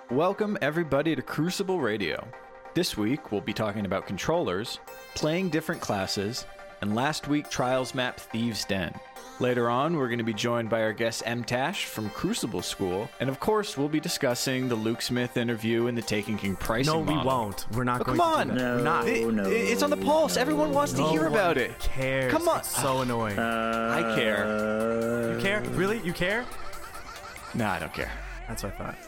Welcome everybody to Crucible Radio. This week we'll be talking about controllers, playing different classes, and last week Trials map Thieves' Den. Later on, we're going to be joined by our guest M-Tash from Crucible School, and of course we'll be discussing the Luke Smith interview and the Taken King pricing model. No, we won't. We're not going come to on. do that. No, It's on the pulse. Everyone wants to hear about it. Cares. Come on. It's so annoying. I care. You care? Really? You care? No, I don't care. That's what I thought.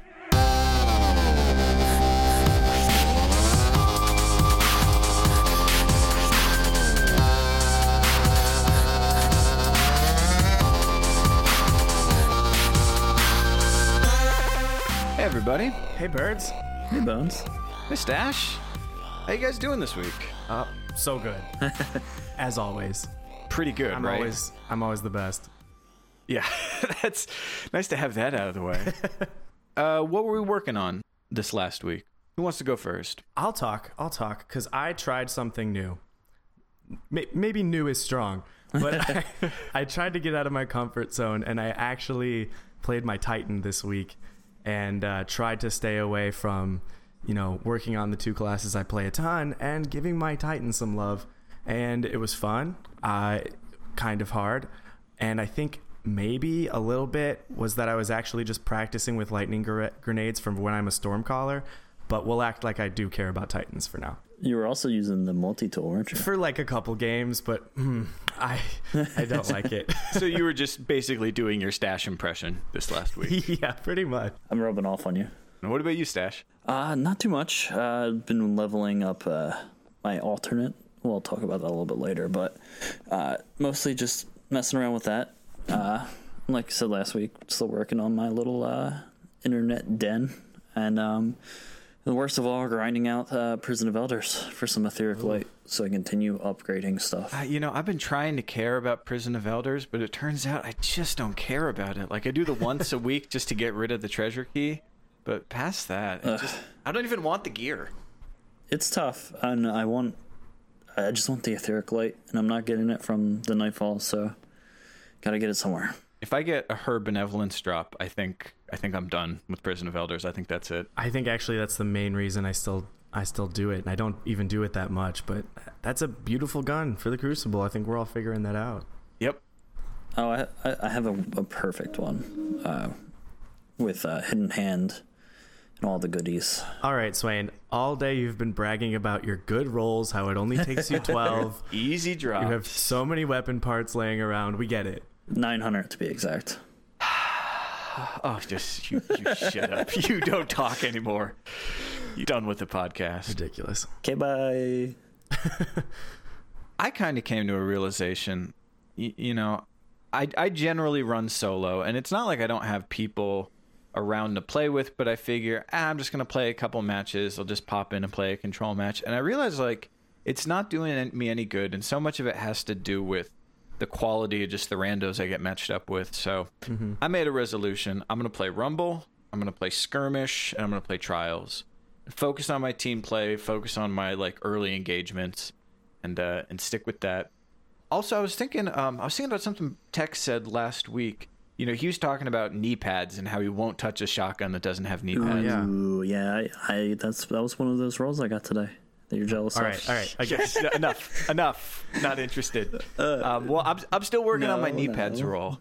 Hey everybody. Hey, birds. Hey, Bones. Hey Stash. How you guys doing this week? So good. As always. Pretty good, I'm right? always the best. Yeah, that's nice to have that out of the way. What were we working on this last week? Who wants to go first? I'll talk, because I tried something new. Maybe new is strong, but I tried to get out of my comfort zone, and I actually played my Titan this week and tried to stay away from, working on the two classes I play a ton and giving my Titan some love. And it was fun, kind of hard, and I think maybe a little bit was that I was actually just practicing with lightning grenades from when I'm a Stormcaller, but we'll act like I do care about Titans for now. You were also using the multi-tool, weren't you? For like a couple games, but I don't like it. So you were just basically doing your Stash impression this last week. Yeah, pretty much. I'm rubbing off on you. And what about you, Stash? Not too much. I've been leveling up my alternate. We'll talk about that a little bit later, but mostly just messing around with that. Like I said last week, still working on my little internet den, and the worst of all, grinding out Prison of Elders for some Etheric Light, so I continue upgrading stuff. I've been trying to care about Prison of Elders, but it turns out I just don't care about it. Like, I do the once a week just to get rid of the treasure key, but past that, I don't even want the gear. It's tough, and I just want the Etheric Light, and I'm not getting it from the Nightfall, so gotta get it somewhere. If I get a Her Benevolence drop, I think I'm done with Prison of Elders. I think that's it. I think actually that's the main reason I still do it, and I don't even do it that much, but that's a beautiful gun for the Crucible. I think we're all figuring that out. Yep. Oh, I have a perfect one with Hidden Hand and all the goodies. All right, Swain, all day you've been bragging about your good rolls, how it only takes you 12. Easy drop. You have so many weapon parts laying around. We get it. 900 to be exact. Oh, just you shut up. You don't talk anymore. You're done with the podcast. Ridiculous. Okay, bye. I kind of came to a realization, I generally run solo, and it's not like I don't have people around to play with, but I figure, I'm just going to play a couple matches. I'll just pop in and play a control match. And I realize, it's not doing me any good, and so much of it has to do with the quality of just the randos I get matched up with. So I made a resolution. I'm going to play Rumble, I'm going to play Skirmish, and I'm going to play Trials. Focus on my team play, focus on my early engagements, and stick with that. Also, I was thinking about something Tex said last week. He was talking about knee pads and how he won't touch a shotgun that doesn't have knee pads. Yeah. Ooh, yeah. That was one of those rolls I got today that you're jealous All of. right. Yes, enough. Not interested. Well, I'm still working on my knee pads roll.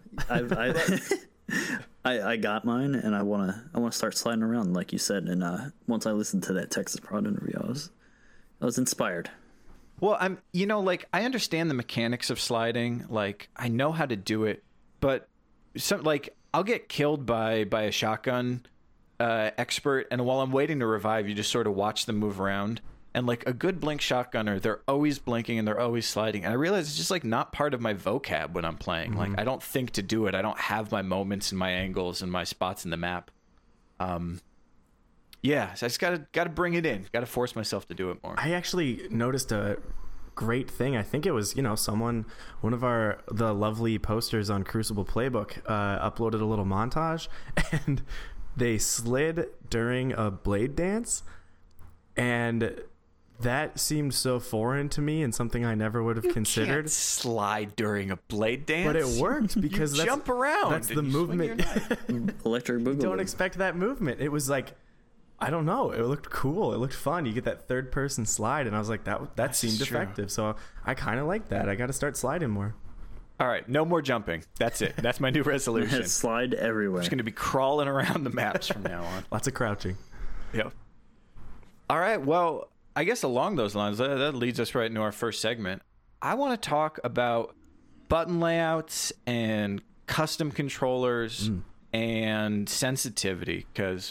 I got mine, and I wanna start sliding around like you said. And once I listened to that Texas Prod interview, I was inspired. Well, I understand the mechanics of sliding. I know how to do it, but I'll get killed by a shotgun expert, and while I'm waiting to revive, you just sort of watch them move around. And a good blink shotgunner, they're always blinking and they're always sliding. And I realize it's just not part of my vocab when I'm playing. I don't think to do it. I don't have my moments and my angles and my spots in the map. So I just gotta bring it in. Gotta force myself to do it more. I actually noticed a great thing. I think it was, one of the lovely posters on Crucible Playbook uploaded a little montage, and they slid during a blade dance, and that seemed so foreign to me and something I never would have considered. Can't slide during a blade dance, but it worked because jump around. That's the movement. Electric Boogaloo. Don't expect that movement. It was I don't know. It looked cool. It looked fun. You get that third person slide, and I was like, that seemed true. effective. So I kind of like that. I got to start sliding more. All right, no more jumping. That's it. That's my new resolution. Slide everywhere. I'm just going to be crawling around the maps from now on. Lots of crouching. Yep. All right, well, I guess along those lines, that leads us right into our first segment. I want to talk about button layouts and custom controllers and sensitivity, because,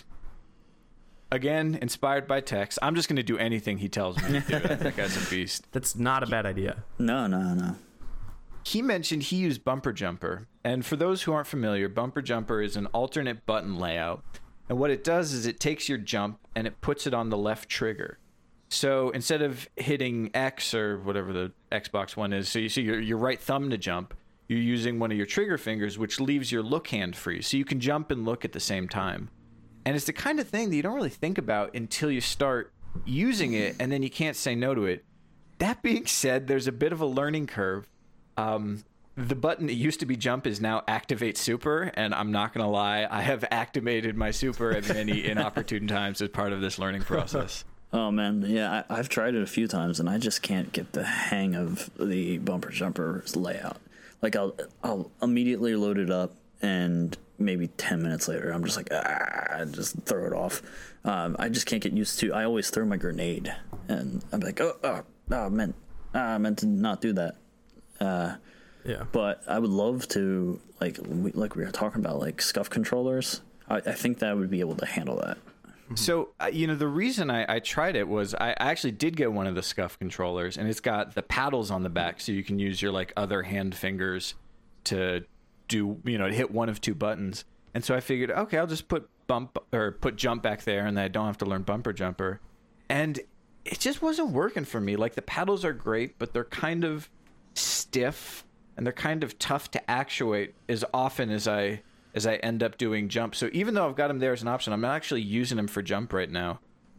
again, inspired by Tex, I'm just going to do anything he tells me to do. That guy's a beast. That's not a bad idea. No. He mentioned he used Bumper Jumper. And for those who aren't familiar, Bumper Jumper is an alternate button layout. And what it does is it takes your jump and it puts it on the left trigger. So instead of hitting X or whatever the Xbox One is, so you see your right thumb to jump, you're using one of your trigger fingers, which leaves your look hand free. So you can jump and look at the same time. And it's the kind of thing that you don't really think about until you start using it, and then you can't say no to it. That being said, there's a bit of a learning curve. The button that used to be jump is now activate super, and I'm not going to lie, I have activated my super at many inopportune times as part of this learning process. Oh man, yeah, I've tried it a few times, and I just can't get the hang of the Bumper Jumper layout. Like I'll immediately load it up, and maybe 10 minutes later, I'm just like, just throw it off. I just can't get used to. I always throw my grenade, and I'm like, I meant to not do that. Yeah. But I would love to, like we were talking about, like SCUF controllers. I think that would be able to handle that. So, the reason I tried it was I actually did get one of the SCUF controllers, and it's got the paddles on the back, so you can use your like other hand fingers to do, to hit one of two buttons. And so I figured, okay, I'll just put jump back there, and then I don't have to learn Bumper Jumper. And it just wasn't working for me. Like, the paddles are great, but they're kind of stiff, and they're kind of tough to actuate as often as I end up doing jump. So even though I've got them there as an option, I'm not actually using them for jump right now.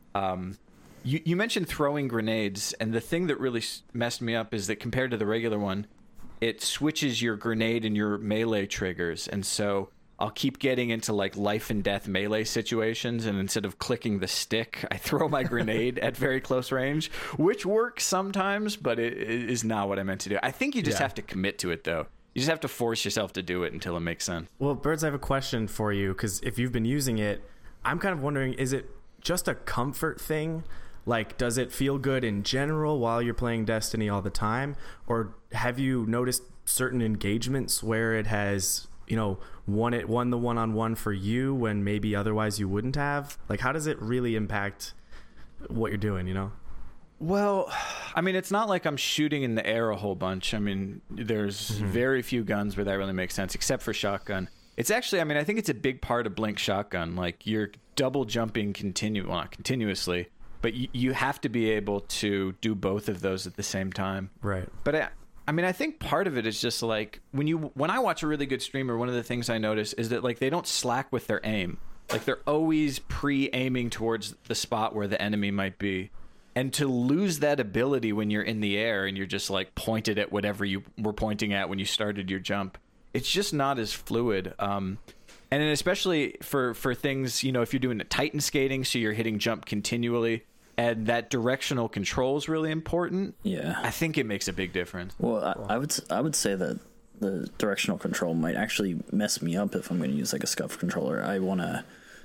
You mentioned throwing grenades, and the thing that really messed me up is that compared to the regular one, it switches your grenade and your melee triggers. And so I'll keep getting into like life and death melee situations, and instead of clicking the stick, I throw my grenade at very close range, which works sometimes, but it is not what I meant to do. I think you just have to commit to it, though. You just have to force yourself to do it until it makes sense. Well, Birds, I have a question for you, because if you've been using it, I'm kind of wondering, is it just a comfort thing? Like, does it feel good in general while you're playing Destiny all the time? Or have you noticed certain engagements where it has, won the one-on-one for you when maybe otherwise you wouldn't have? Like, how does it really impact what you're doing, Well, I mean, it's not like I'm shooting in the air a whole bunch. I mean, there's very few guns where that really makes sense, except for shotgun. It's actually, I think it's a big part of Blink Shotgun. Like, you're double jumping not continuously, but you have to be able to do both of those at the same time. Right. But I think part of it is just like when I watch a really good streamer, one of the things I notice is that like they don't slack with their aim. Like, they're always pre-aiming towards the spot where the enemy might be. And to lose that ability when you're in the air and you're just like pointed at whatever you were pointing at when you started your jump, it's just not as fluid. And then especially for things, if you're doing the Titan skating, so you're hitting jump continually, and that directional control is really important. Yeah, I think it makes a big difference. Well, I would say that the directional control might actually mess me up if I'm going to use like a SCUF controller. I want to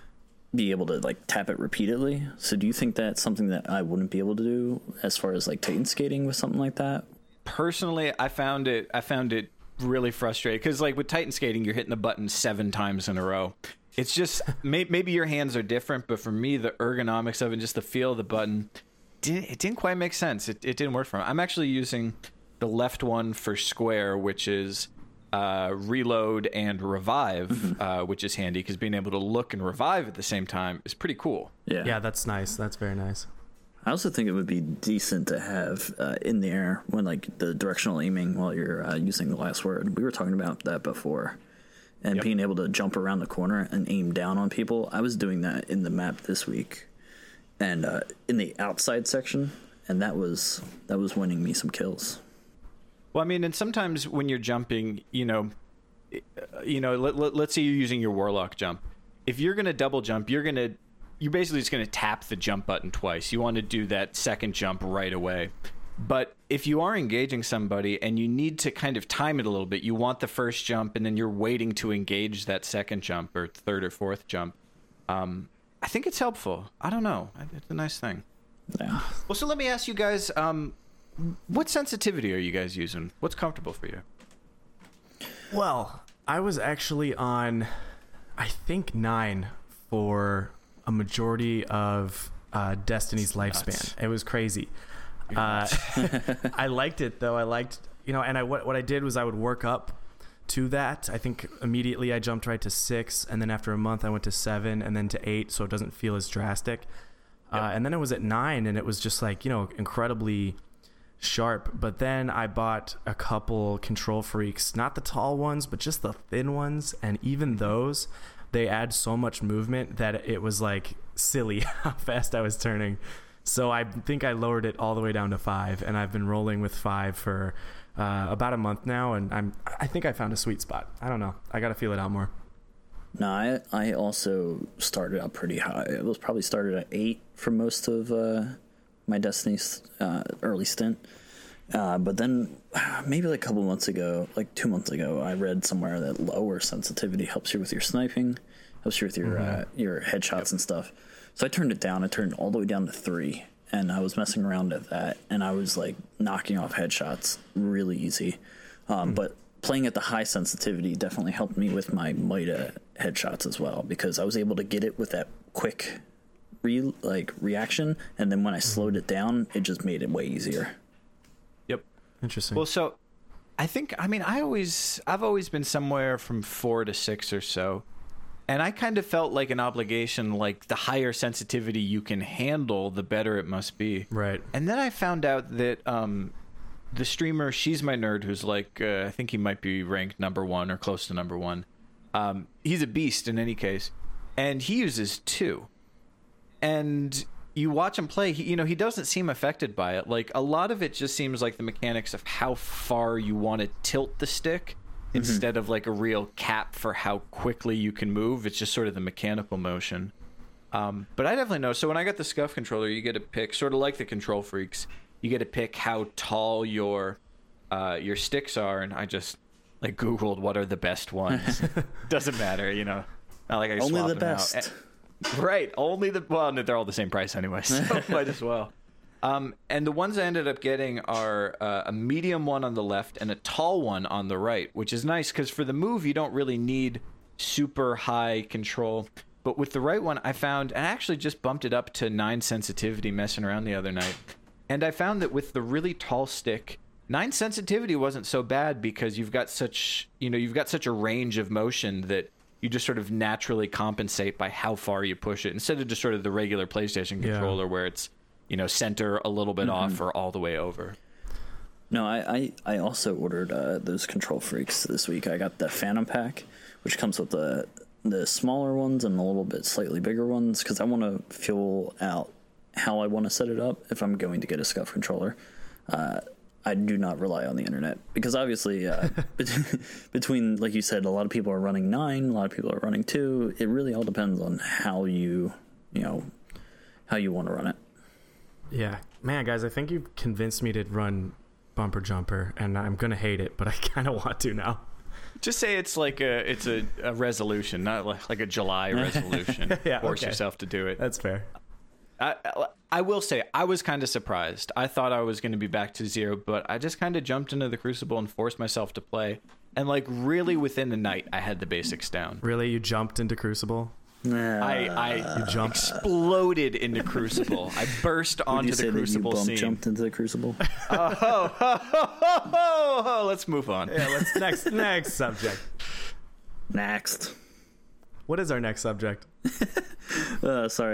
be able to like tap it repeatedly. So do you think that's something that I wouldn't be able to do as far as like Titan skating with something like that? Personally, I found it really frustrating, because like with Titan skating, you're hitting the button 7 times in a row. It's just maybe your hands are different, but for me, the ergonomics of it, just the feel of the button, it didn't quite make sense. It didn't work for me. I'm actually using the left one for square, which is reload and revive, which is handy, because being able to look and revive at the same time is pretty cool. Yeah, that's nice. That's very nice. I also think it would be decent to have in the air when like the directional aiming while you're using the last word. We were talking about that before, and being able to jump around the corner and aim down on people. I was doing that in the map this week, and in the outside section, and that was winning me some kills. Well, I mean, and sometimes when you're jumping, let's say you're using your Warlock jump. If you're going to double jump, you're going to you're basically just going to tap the jump button twice. You want to do that second jump right away. But if you are engaging somebody and you need to kind of time it a little bit, you want the first jump and then you're waiting to engage that second jump or third or fourth jump. I think it's helpful. I don't know. It's a nice thing. Yeah. Well, so let me ask you guys, what sensitivity are you guys using? What's comfortable for you? Well, I was actually on, I think, 9 for a majority of Destiny's lifespan. It was crazy. I liked it though. I liked, and what I did was I would work up to that. I think immediately I jumped right to 6, and then after a month I went to 7 and then to 8, so it doesn't feel as drastic. Yep. And then it was at 9 and it was just like, incredibly sharp. But then I bought a couple Control Freaks, not the tall ones, but just the thin ones. And even those, they add so much movement that it was like silly how fast I was turning. So I think I lowered it all the way down to 5, and I've been rolling with 5 for about a month now, and I think I found a sweet spot. I don't know. I got to feel it out more. No, I also started out pretty high. It was probably started at 8 for most of my Destiny's early stint. But then maybe like a couple months ago, like 2 months ago, I read somewhere that lower sensitivity helps you with your sniping, helps you with your headshots and stuff. So I turned it down. I turned it all the way down to 3, and I was messing around at that, and I was like knocking off headshots really easy. But playing at the high sensitivity definitely helped me with my Mida headshots as well, because I was able to get it with that quick reaction, and then when I slowed it down, it just made it way easier. Yep. Interesting. Well, so I've always been somewhere from 4 to 6 or so. And I kind of felt like an obligation, like the higher sensitivity you can handle, the better it must be. Right. And then I found out that the streamer, She's My Nerd, who's like, I think he might be ranked number 1 or close to number 1. He's a beast in any case. And he uses 2. And you watch him play, he doesn't seem affected by it. Like, a lot of it just seems like the mechanics of how far you want to tilt the stick. Instead of like a real cap for how quickly you can move. It's just sort of the mechanical motion. But I definitely know. So when I got the Scuf controller, you get to pick, sort of like the Control Freaks, you get to pick how tall your sticks are. And I just like Googled what are the best ones. Doesn't matter, Not like I only swap the them best. out. Right. Well, they're all the same price anyway, so might as well. And the ones I ended up getting are a medium one on the left and a tall one on the right, which is nice because for the move, you don't really need super high control. But with the right one, I found, and I actually just bumped it up to 9 sensitivity messing around the other night. And I found that with the really tall stick, 9 sensitivity wasn't so bad because you've got such a range of motion that you just sort of naturally compensate by how far you push it instead of just sort of the regular PlayStation controller where it's, center a little bit off or all the way over. No, I also ordered those Control Freaks this week. I got the Phantom Pack, which comes with the smaller ones and a little bit slightly bigger ones, because I want to feel out how I want to set it up if I'm going to get a Scuf controller. I do not rely on the internet, because obviously between, like you said, a lot of people are running 9, a lot of people are running 2. It really all depends on how you want to run it. Yeah, man, guys, I think you've convinced me to run Bumper Jumper, and I'm gonna hate it, but I kind of want to now. Just say it's like a resolution, not like a July resolution. Force yourself to do it. That's fair. I will say I was kind of surprised. I thought I was going to be back to 0, but I just kind of jumped into the Crucible and forced myself to play. And like really within the night, I had the basics down. Really, you jumped into Crucible? I exploded into Crucible. I burst onto the Crucible scene. Jumped into the Crucible. Let's move on. Yeah, next subject. Next. What is our next subject? Sorry.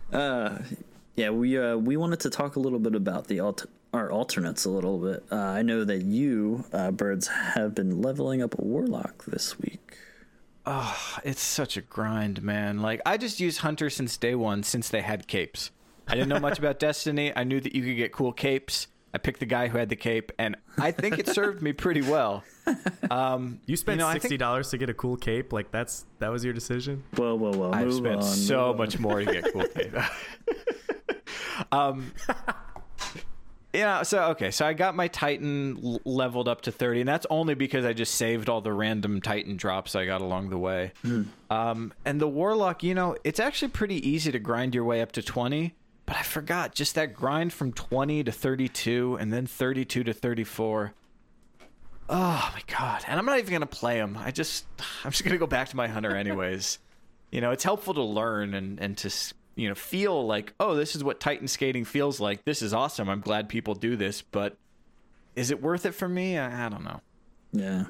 We wanted to talk a little bit about our alternates a little bit. I know that you, Birds, have been leveling up a Warlock this week. Oh, it's such a grind, man. Like, I just used Hunter since day one, since they had capes. I didn't know much about Destiny. I knew that you could get cool capes. I picked the guy who had the cape, and I think it served me pretty well. You spent $60 to get a cool cape? Like that was your decision? Well. I've spent so much more to get cool cape. So I got my Titan leveled up to 30, and that's only because I just saved all the random Titan drops I got along the way. And the Warlock, it's actually pretty easy to grind your way up to 20. But I forgot, just that grind from 20 to 32 and then 32 to 34. Oh my God. And I'm not even going to play them. I'm just going to go back to my hunter anyways. It's helpful to learn and to, feel like, oh, this is what Titan skating feels like. This is awesome. I'm glad people do this, but is it worth it for me? I don't know. Yeah.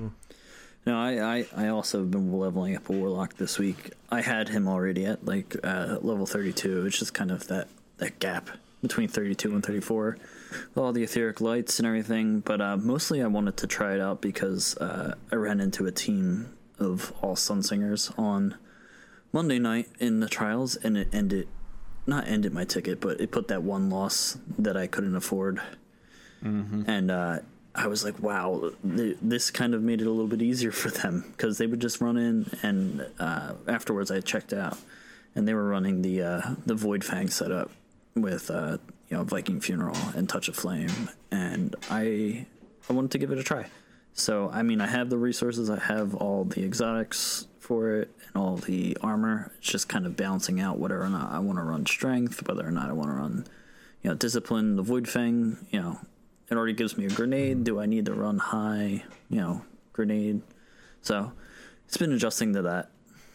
No, I also have been leveling up a Warlock this week. I had him already at level 32. It's just kind of that gap between 32 and 34, with all the etheric lights and everything. But mostly I wanted to try it out because I ran into a team of all Sunsingers on Monday night in the trials, and it not ended my ticket, but it put that one loss that I couldn't afford. And I was like, wow, this kind of made it a little bit easier for them, because they would just run in, and afterwards I checked out, and they were running the Void Fang setup with Viking Funeral and Touch of Flame, and I wanted to give it a try. So I mean, I have the resources, I have all the exotics for it and all the armor. It's just kind of balancing out whether or not I want to run strength, whether or not I want to run discipline. The Void Fang, it already gives me a grenade. Do I need to run high, grenade? So it's been adjusting to that.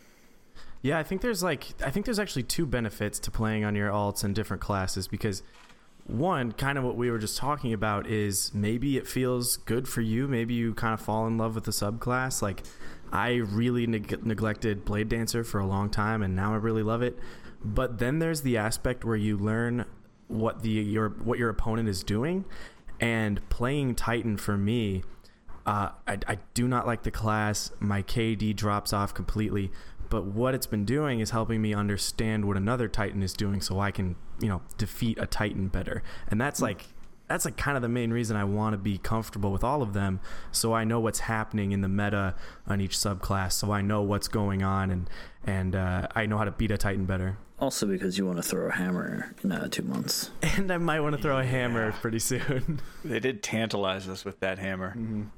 Yeah, I think there's actually two benefits to playing on your alts and different classes, because one, kind of what we were just talking about, is maybe it feels good for you. Maybe you kind of fall in love with the subclass. Like, I really neglected Blade Dancer for a long time, and now I really love it. But then there's the aspect where you learn what your opponent is doing. And playing Titan, for me, I do not like the class. My KD drops off completely. But what it's been doing is helping me understand what another Titan is doing, so I can, defeat a Titan better. And that's kind of the main reason I want to be comfortable with all of them, so I know what's happening in the meta on each subclass, so I know what's going on, and I know how to beat a Titan better. Also because you want to throw a hammer in 2 months. And I might want to throw a hammer pretty soon. They did tantalize us with that hammer.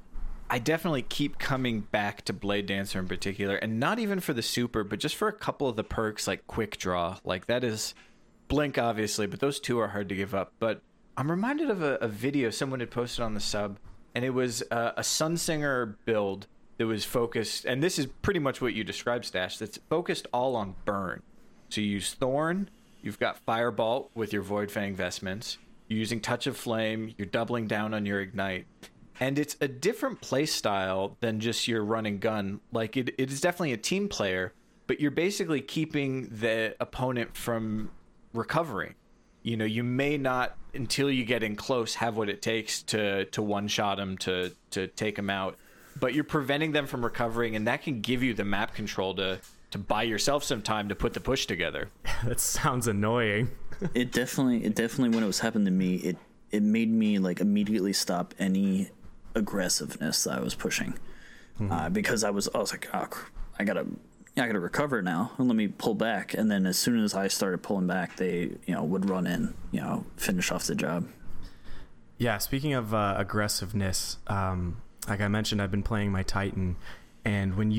I definitely keep coming back to Blade Dancer in particular, and not even for the super, but just for a couple of the perks like Quick Draw. Like, that is Blink, obviously, but those two are hard to give up. But I'm reminded of a video someone had posted on the sub, and it was a Sunsinger build that was focused, and this is pretty much what you described, Stash, that's focused all on burn. So you use Thorn, you've got Firebolt with your Void Fang vestments, you're using Touch of Flame, you're doubling down on your Ignite. And it's a different play style than just your run and gun. Like, it is definitely a team player, but you're basically keeping the opponent from recovering. You may not, until you get in close, have what it takes to one-shot them, to take them out. But you're preventing them from recovering, and that can give you the map control to buy yourself some time to put the push together. That sounds annoying. It definitely, when it was happening to me, it made me immediately stop any aggressiveness that I was pushing, because I was like, oh, I gotta recover now, and let me pull back. And then as soon as I started pulling back, they would run in, finish off the job. Yeah, speaking of aggressiveness, like I mentioned, I've been playing my Titan, and when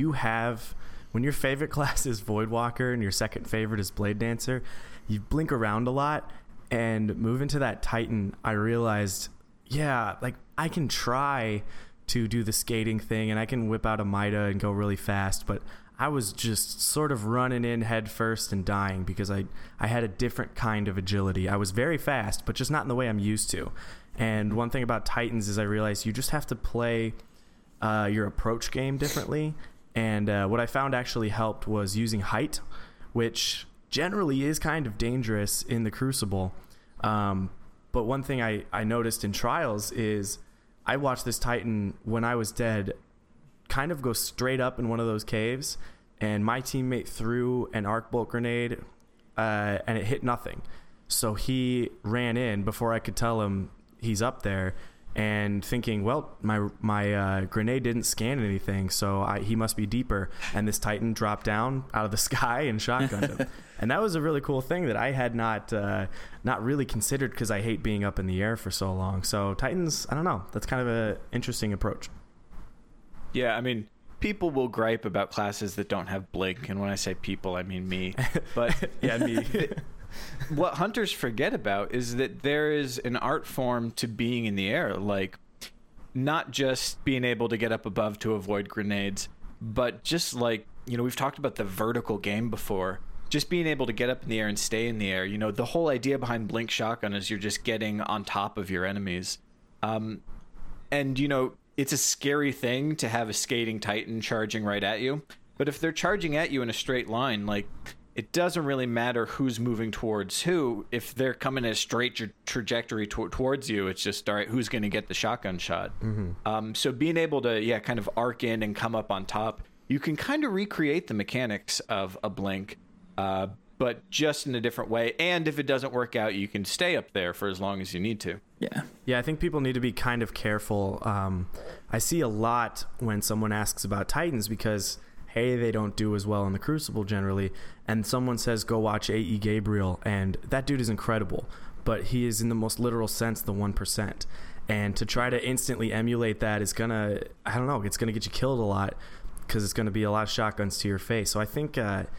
your favorite class is Voidwalker and your second favorite is Blade Dancer, you blink around a lot, and move into that Titan, I realized, yeah, like, I can try to do the skating thing, and I can whip out a Mida and go really fast, but I was just sort of running in head first and dying because I had a different kind of agility. I was very fast, but just not in the way I'm used to. And one thing about Titans is I realized you just have to play your approach game differently. And what I found actually helped was using height, which generally is kind of dangerous in the Crucible. But one thing I noticed in trials is I watched this Titan, when I was dead, kind of go straight up in one of those caves, and my teammate threw an arc bolt grenade, and it hit nothing. So he ran in before I could tell him he's up there and thinking, well, my grenade didn't scan anything, so he must be deeper. And this Titan dropped down out of the sky and shotgunned him. And that was a really cool thing that I had not really considered, because I hate being up in the air for so long. So Titans, I don't know, that's kind of an interesting approach. Yeah, I mean, people will gripe about classes that don't have blink, and when I say people, I mean me. But yeah, me. What hunters forget about is that there is an art form to being in the air, like not just being able to get up above to avoid grenades, but just like, we've talked about the vertical game before, just being able to get up in the air and stay in the air. The whole idea behind blink shotgun is you're just getting on top of your enemies. And it's a scary thing to have a skating Titan charging right at you, but if they're charging at you in a straight line, like, it doesn't really matter who's moving towards who. If they're coming at a straight trajectory towards you, it's just, all right, who's going to get the shotgun shot? Mm-hmm. So being able to, kind of arc in and come up on top, you can kind of recreate the mechanics of a blink, but just in a different way. And if it doesn't work out, you can stay up there for as long as you need to. Yeah, I think people need to be kind of careful. I see a lot when someone asks about Titans because, hey, they don't do as well in the Crucible generally, and someone says go watch A.E. Gabriel, and that dude is incredible, but he is in the most literal sense the 1%, and to try to instantly emulate that is gonna, I don't know, it's gonna get you killed a lot, because it's gonna be a lot of shotguns to your face. So I think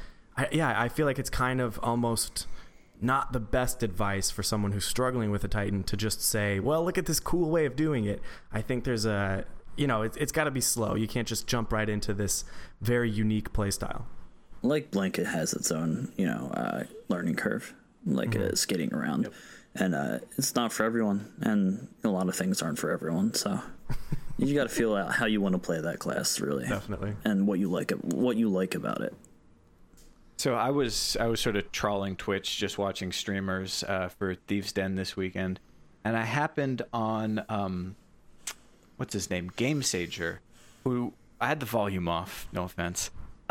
I feel like it's kind of almost not the best advice for someone who's struggling with a Titan to just say, well, look at this cool way of doing it. I think there's it's got to be slow. You can't just jump right into this very unique play style. Like Blink, it has its own, learning curve, like skating around. Yep. And it's not for everyone, and a lot of things aren't for everyone. So you got to feel out how you want to play that class, really. Definitely. And what you like about it. So I was sort of trawling Twitch, just watching streamers for Thieves' Den this weekend, and I happened on what's his name, Game Sager, who I had the volume off, no offense,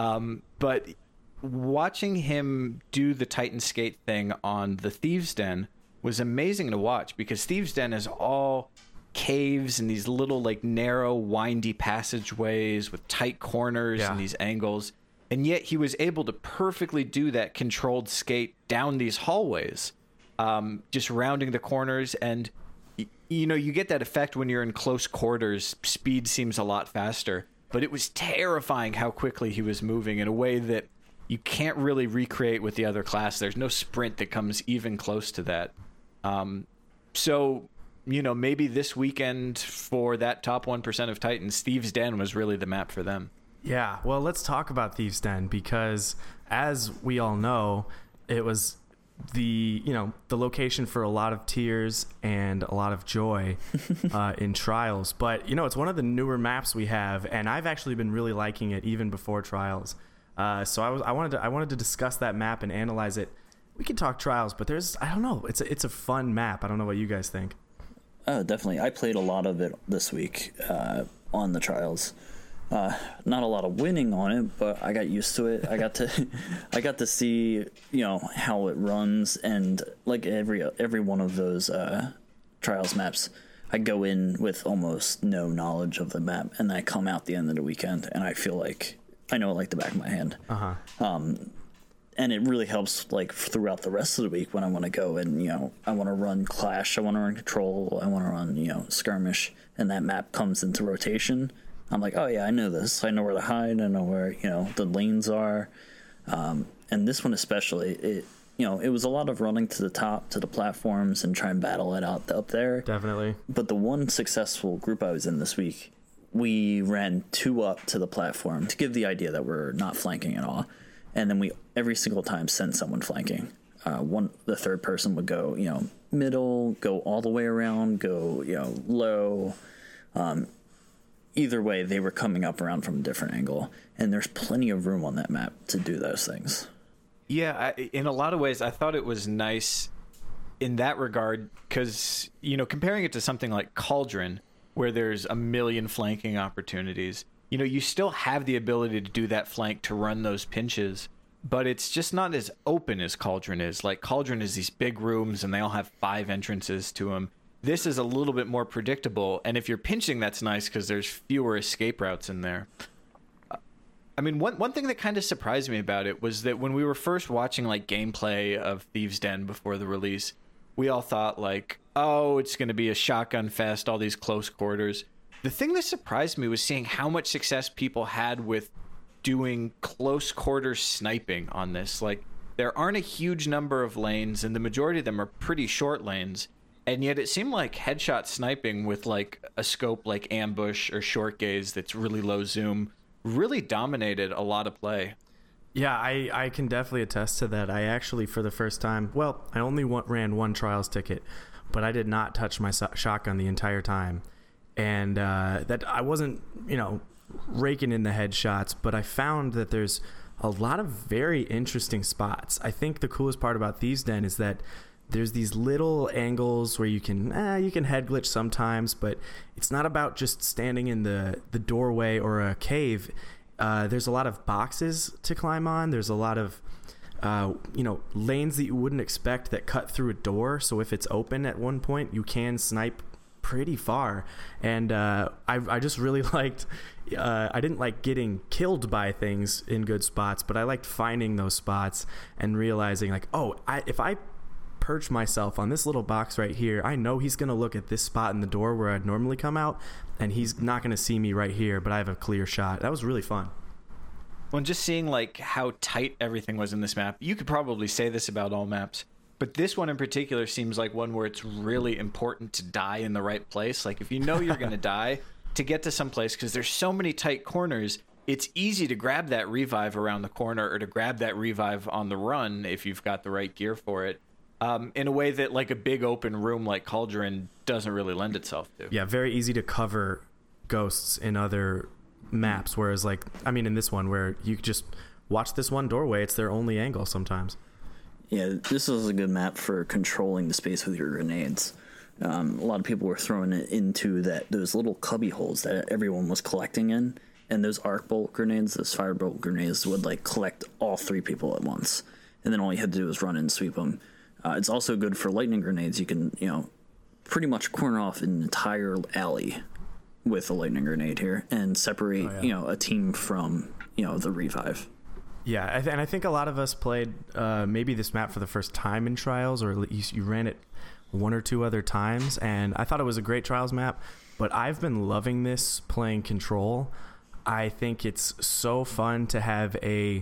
but watching him do the Titan skate thing on the Thieves' Den was amazing to watch, because Thieves' Den is all caves and these little like narrow windy passageways with tight corners and these angles. And yet he was able to perfectly do that controlled skate down these hallways, just rounding the corners. And, you get that effect when you're in close quarters. Speed seems a lot faster. But it was terrifying how quickly he was moving in a way that you can't really recreate with the other class. There's no sprint that comes even close to that. So, maybe this weekend for that top 1% of Titans, Thieves' Den was really the map for them. Yeah, well, let's talk about Thieves' Den, because as we all know, it was the location for a lot of tears and a lot of joy in Trials. But it's one of the newer maps we have, and I've actually been really liking it even before Trials. So I wanted to discuss that map and analyze it. We could talk Trials, but I don't know, it's a fun map. I don't know what you guys think. Oh, definitely. I played a lot of it this week on the Trials. Not a lot of winning on it, but I got used to it. I got to see, how it runs, and like every one of those Trials maps, I go in with almost no knowledge of the map, and I come out the end of the weekend, and I feel like I know it like the back of my hand. And it really helps like throughout the rest of the week when I want to go and, I want to run Clash, I want to run Control, I want to run, Skirmish, and that map comes into rotation. I'm like, oh yeah, I know this. I know where to hide. I know where, the lanes are. And this one especially, it was a lot of running to the top, to the platforms, and try and battle it out up there. Definitely. But the one successful group I was in this week, we ran 2 up to the platform to give the idea that we're not flanking at all. And then we every single time send someone flanking. The third person would go, middle, go all the way around, go, low. Either way, they were coming up around from a different angle, and there's plenty of room on that map to do those things. Yeah, in a lot of ways, I thought it was nice in that regard, because, comparing it to something like Cauldron, where there's a million flanking opportunities, you still have the ability to do that flank, to run those pinches, but it's just not as open as Cauldron is. Like, Cauldron is these big rooms, and they all have 5 entrances to them. This is a little bit more predictable, and if you're pinching, that's nice because there's fewer escape routes in there. I mean, one thing that kind of surprised me about it was that when we were first watching like gameplay of Thieves' Den before the release, we all thought like, oh, it's going to be a shotgun fest, all these close quarters. The thing that surprised me was seeing how much success people had with doing close quarters sniping on this. Like, there aren't a huge number of lanes, and the majority of them are pretty short lanes. And yet it seemed like headshot sniping with like a scope like ambush or short gaze that's really low zoom really dominated a lot of play. Yeah, I can definitely attest to that. I actually, for the first time, well, I only ran one trials ticket, but I did not touch my shotgun the entire time. And that I wasn't, raking in the headshots, but I found that there's a lot of very interesting spots. I think the coolest part about Thieves' Den is that there's these little angles where you can head glitch sometimes, but it's not about just standing in the doorway or a cave. There's a lot of boxes to climb on. There's a lot of lanes that you wouldn't expect that cut through a door. So if it's open at one point, you can snipe pretty far. And I just really liked. I didn't like getting killed by things in good spots, but I liked finding those spots and realizing like, if I perch myself on this little box right here, I know he's going to look at this spot in the door where I'd normally come out, and he's not going to see me right here, but I have a clear shot. That was really fun. Well, just seeing like how tight everything was in this map, you could probably say this about all maps, but this one in particular seems like one where it's really important to die in the right place. Like if you know you're going to die, to get to some place, because there's so many tight corners, it's easy to grab that revive around the corner or to grab that revive on the run if you've got the right gear for it. In a way that like a big open room like Cauldron doesn't really lend itself to. Yeah, very easy to cover ghosts in other maps, whereas like, in this one where you just watch this one doorway, it's their only angle sometimes. Yeah, this is a good map for controlling the space with your grenades. A lot of people were throwing it into those little cubby holes that everyone was collecting in, and those arc bolt grenades, those firebolt grenades would like collect all three people at once, and then all you had to do was run and sweep them. It's also good for lightning grenades. You can, pretty much corner off an entire alley with a lightning grenade here and separate, a team from, the revive. Yeah, and I think a lot of us played maybe this map for the first time in Trials, or you ran it one or two other times, and I thought it was a great Trials map, but I've been loving this playing Control. I think it's so fun to have a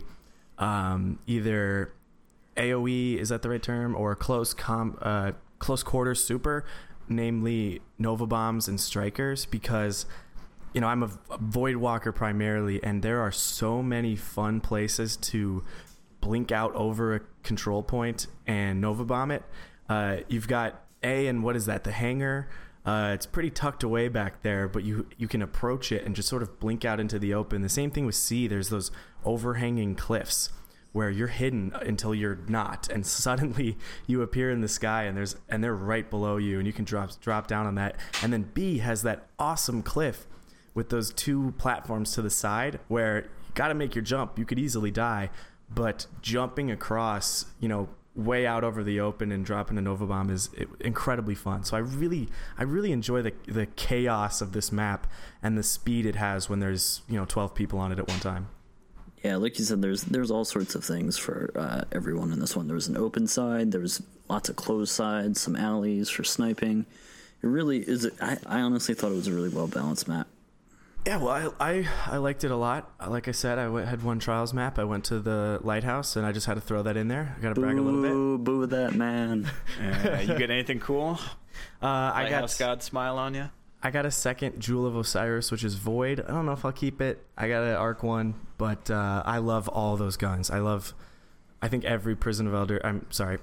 either AoE, is that the right term, or close quarters super, namely Nova Bombs and Strikers, because I'm a Void Walker primarily, and there are so many fun places to blink out over a control point and Nova Bomb it. You've got and what is that, the hangar? It's pretty tucked away back there, but you can approach it and just sort of blink out into the open. The same thing with C. There's those overhanging cliffs where you're hidden until you're not, and suddenly you appear in the sky, and they're right below you, and you can drop down on that. And then B has that awesome cliff with those two platforms to the side where you got to make your jump. You could easily die, but jumping across, way out over the open and dropping a Nova Bomb is incredibly fun. So I really enjoy the chaos of this map and the speed it has when there's 12 people on it at one time. Yeah, like you said, there's all sorts of things for everyone in this one. There was an open side, there was lots of closed sides, some alleys for sniping. It really is. I honestly thought it was a really well balanced map. Yeah, well, I liked it a lot. Like I said, I had one Trials map. I went to the Lighthouse, and I just had to throw that in there. I got to brag a little bit. Boo that, man. You get anything cool? Lighthouse God smile on you? I got a second Jewel of Osiris, which is Void. I don't know if I'll keep it. I got an Arc one, but I love all those guns. I think every Prison of Elders. I'm sorry.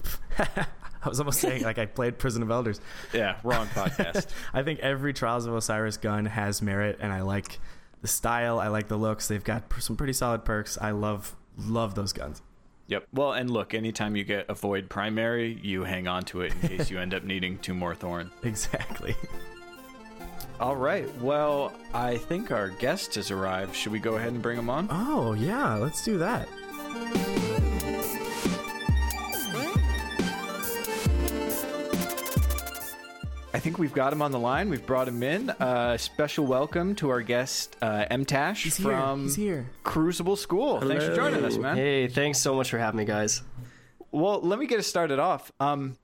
I was almost saying like I played Prison of Elders. Yeah, wrong podcast. I think every Trials of Osiris gun has merit, and I like the style. I like the looks. They've got some pretty solid perks. I love those guns. Yep. Well, and look, anytime you get a Void primary, you hang on to it in case you end up needing 2 more Thorn. Exactly. All right. Well, I think our guest has arrived. Should we go ahead and bring him on? Oh, yeah. Let's do that. I think we've got him on the line. We've brought him in. Special welcome to our guest, MTash He's here. Crucible School. Hello. Thanks for joining us, man. Hey, thanks so much for having me, guys. Well, let me get us started off.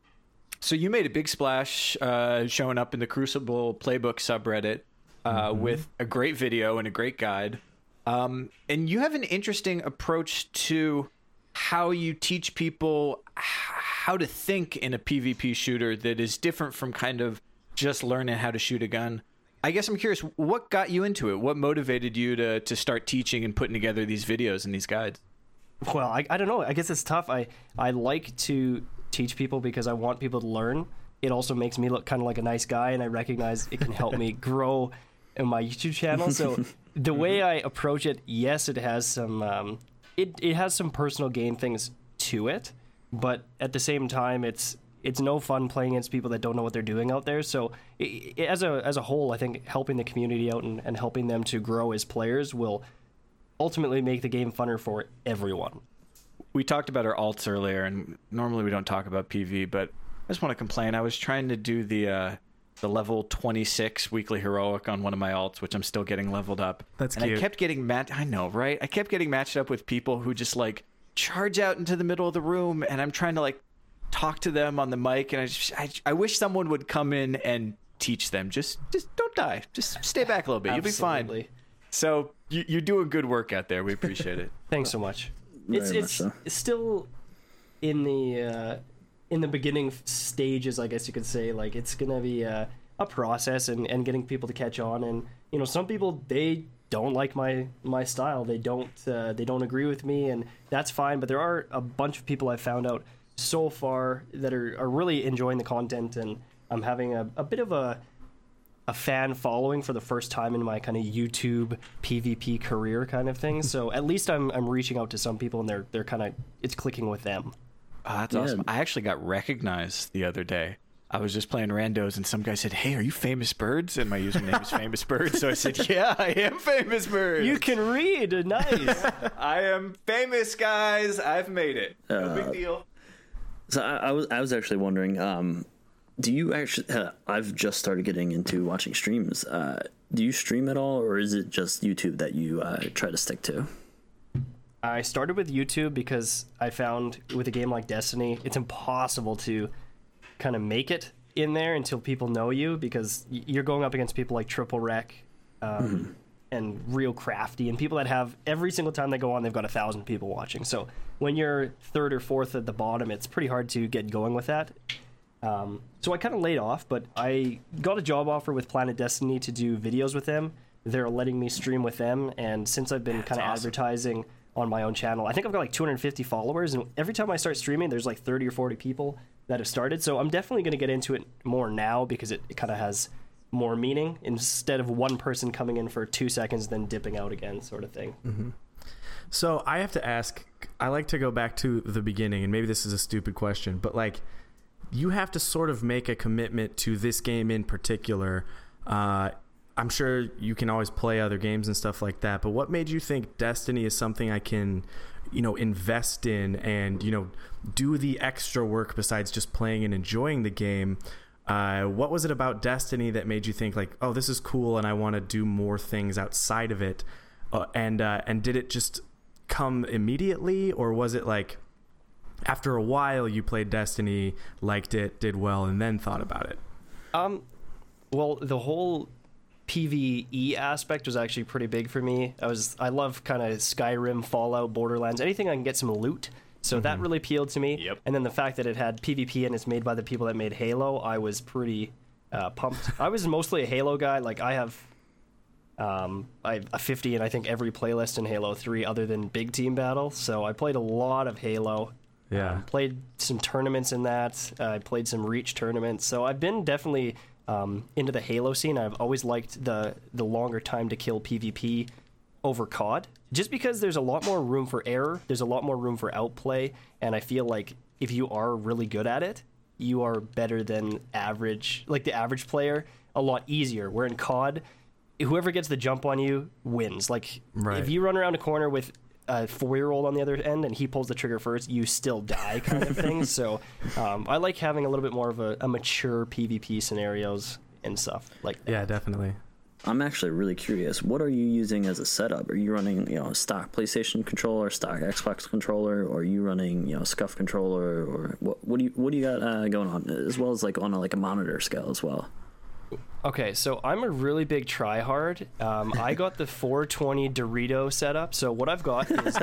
So you made a big splash showing up in the Crucible Playbook subreddit with a great video and a great guide. And you have an interesting approach to how you teach people how to think in a PvP shooter that is different from kind of just learning how to shoot a gun. I guess I'm curious, what got you into it? What motivated you to start teaching and putting together these videos and these guides? Well, I don't know. I guess it's tough. I like to teach people because I want people to learn. It also makes me look kind of like a nice guy, and I recognize it can help me grow in my YouTube channel. So the way I approach it, yes, it has some it has some personal gain things to it, but at the same time, it's no fun playing against people that don't know what they're doing out there. So as a whole, I think helping the community out and helping them to grow as players will ultimately make the game funner for everyone. We talked about our alts earlier, and normally we don't talk about PV, but I just want to complain. I was trying to do the level 26 weekly heroic on one of my alts, which I'm still getting leveled up. That's and cute. I kept getting I know, right? I kept getting matched up with people who just like charge out into the middle of the room, and I'm trying to like talk to them on the mic, and I wish someone would come in and teach them. Just don't die. Just stay back a little bit. You'll be Absolutely. fine. So you're doing good work out there. We appreciate it. Thanks so much. Very much so. It's still in the beginning stages, I guess you could say. Like, it's gonna be a process and getting people to catch on. And you know, some people, they don't like my style. They don't agree with me, and that's fine. But there are a bunch of people I've found out so far that are really enjoying the content, and I'm having a bit of a fan following for the first time in my kind of YouTube PvP career kind of thing. So at least I'm reaching out to some people, and they're kind of, it's clicking with them. Oh, that's awesome. I actually got recognized the other day. I was just playing randos, and some guy said, "Hey, are you Famous Birds?" And my username is Famous Birds. So I said, "Yeah, I am Famous Birds. You can read. Nice. I am famous, guys. I've made it. No big deal." So I was actually wondering, do you actually? I've just started getting into watching streams. Do you stream at all, or is it just YouTube that you try to stick to? I started with YouTube because I found with a game like Destiny, it's impossible to kind of make it in there until people know you, because you're going up against people like Triple Rec and Real Crafty, and people that have, every single time they go on, they've got 1,000 people watching. So when you're third or fourth at the bottom, it's pretty hard to get going with that. So I kind of laid off, but I got a job offer with Planet Destiny to do videos with them. They're letting me stream with them, and since I've been kind of advertising on my own channel, I think I've got like 250 followers, and every time I start streaming, there's like 30 or 40 people that have started. So I'm definitely going to get into it more now, because it kind of has more meaning instead of one person coming in for 2 seconds then dipping out again, sort of thing. Mm-hmm. So I have to ask, I like to go back to the beginning, and maybe this is a stupid question, but like, you have to sort of make a commitment to this game in particular. I'm sure you can always play other games and stuff like that, but what made you think Destiny is something I can, invest in and, do the extra work besides just playing and enjoying the game? What was it about Destiny that made you think like, oh, this is cool and I want to do more things outside of it? And did it just come immediately, or was it like after a while you played Destiny, liked it, did well, and then thought about it? Well, the whole PvE aspect was actually pretty big for me. I love kind of Skyrim, Fallout, Borderlands, anything I can get some loot. So that really appealed to me. Yep. And then the fact that it had PvP and it's made by the people that made Halo, I was pretty pumped. I was mostly a Halo guy. Like I have a 50 in I think every playlist in Halo 3 other than Big Team Battle. So I played a lot of Halo. Yeah. Played some tournaments in that. I played some Reach tournaments. So I've been definitely into the Halo scene. I've always liked the longer time to kill PvP over COD, just because there's a lot more room for error, there's a lot more room for outplay, and I feel like if you are really good at it, you are better than average, like the average player, a lot easier. Where in COD, whoever gets the jump on you wins. Like, if you run around a corner with a 4-year-old on the other end and he pulls the trigger first, you still die kind of thing. So I like having a little bit more of a mature PvP scenarios and stuff like that. Yeah, definitely. I'm actually really curious. What are you using as a setup? Are you running, a stock PlayStation controller, stock Xbox controller, or are you running, a SCUF controller, or what do you got going on, as well as like on a monitor scale as well? Okay, so I'm a really big tryhard. I got the 420 Dorito setup. So what I've got is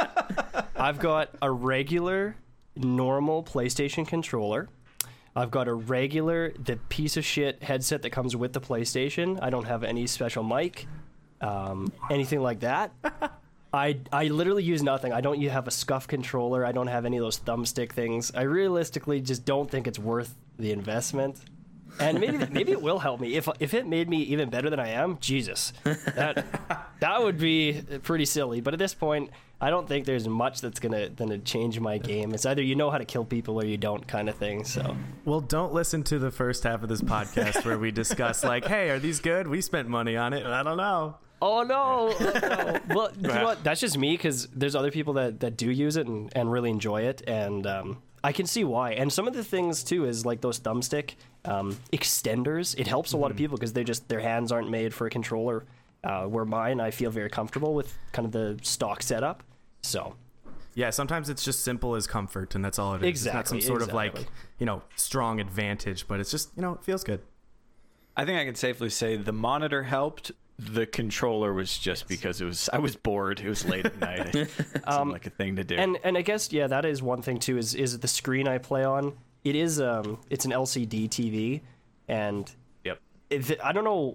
I've got a regular, normal PlayStation controller. I've got the piece of shit headset that comes with the PlayStation. I don't have any special mic, anything like that. I literally use nothing. I don't have a SCUF controller. I don't have any of those thumbstick things. I realistically just don't think it's worth the investment. And maybe it will help me if it made me even better than I am. Jesus, that would be pretty silly. But at this point, I don't think there's much that's gonna change my game. It's either you know how to kill people or you don't, kind of thing. So, well, don't listen to the first half of this podcast where we discuss like, hey, are these good? We spent money on it. I don't know. Oh no! Well, you know what? That's just me because there's other people that do use it and really enjoy it, and I can see why. And some of the things too is like those thumbstick extenders. It helps a lot of people because their hands aren't made for a controller. Where mine, I feel very comfortable with kind of the stock setup. So, yeah, sometimes it's just simple as comfort, and that's all it is. Exactly. It's not some sort of like strong advantage, but it's just it feels good. I think I can safely say the monitor helped. The controller was just because I was bored. It was late at night. It seemed like a thing to do. And I guess that is one thing too. Is the screen I play on? It is it's an LCD TV, and yep. I don't know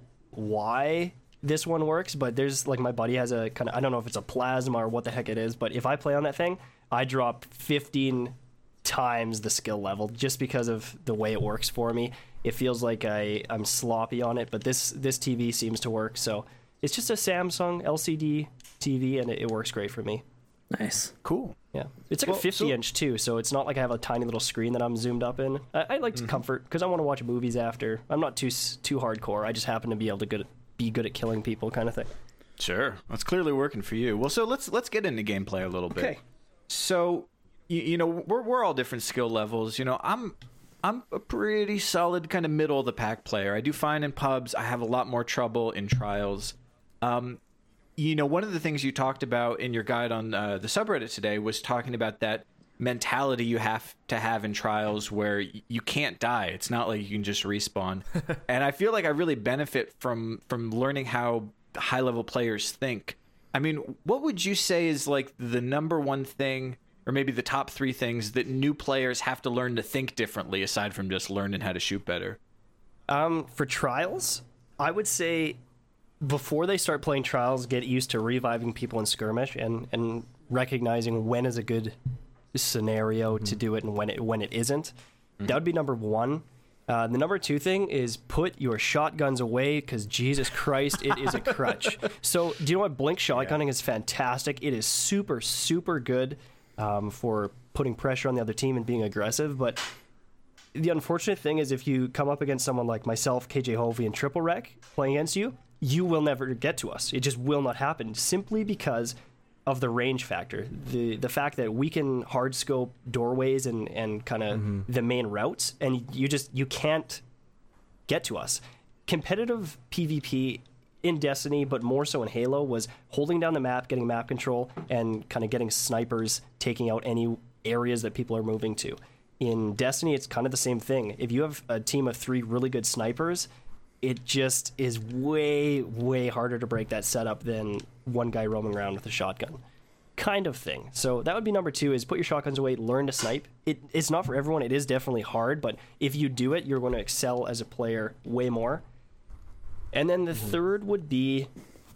why this one works, but there's like my buddy has a kind of, I don't know if it's a plasma or what the heck it is, but if I play on that thing, I drop 15 times the skill level just because of the way it works for me. It feels like I'm sloppy on it, but this TV seems to work. So it's just a Samsung LCD TV, and it works great for me. Nice. Cool. Yeah. It's like a 50-inch too, so it's not like I have a tiny little screen that I'm zoomed up in. I like comfort because I want to watch movies after. I'm not too hardcore. I just happen to be able to be good at killing people kind of thing. Sure. That's clearly working for you. Well, so let's get into gameplay a little bit. Okay. So, we're all different skill levels. I'm a pretty solid kind of middle of the pack player. I do fine in pubs. I have a lot more trouble in trials. One of the things you talked about in your guide on the subreddit today was talking about that mentality you have to have in trials where you can't die. It's not like you can just respawn. And I feel like I really benefit from learning how high level players think. I mean, what would you say is like the number one thing, or maybe the top 3 things that new players have to learn to think differently aside from just learning how to shoot better? For trials, I would say before they start playing trials, get used to reviving people in skirmish and recognizing when is a good scenario to do it and when it isn't. That would be number 1. The number 2 thing is put your shotguns away because Jesus Christ, it is a crutch. So do you know what? Blink shotgunning is fantastic. It is super, super good for putting pressure on the other team and being aggressive. But the unfortunate thing is if you come up against someone like myself, KJ Hovey, and Triple Rec playing against you, you will never get to us. It just will not happen simply because of the range factor. The fact that we can hard scope doorways and kind of the main routes, and you can't get to us. Competitive PvP in Destiny, but more so in Halo, was holding down the map, getting map control, and kind of getting snipers, taking out any areas that people are moving to. In Destiny, it's kind of the same thing. If you have a team of 3 really good snipers, it just is way, way harder to break that setup than one guy roaming around with a shotgun kind of thing. So that would be number 2, is put your shotguns away, learn to snipe. It's not for everyone. It is definitely hard, but if you do it, you're going to excel as a player way more. And then the third would be,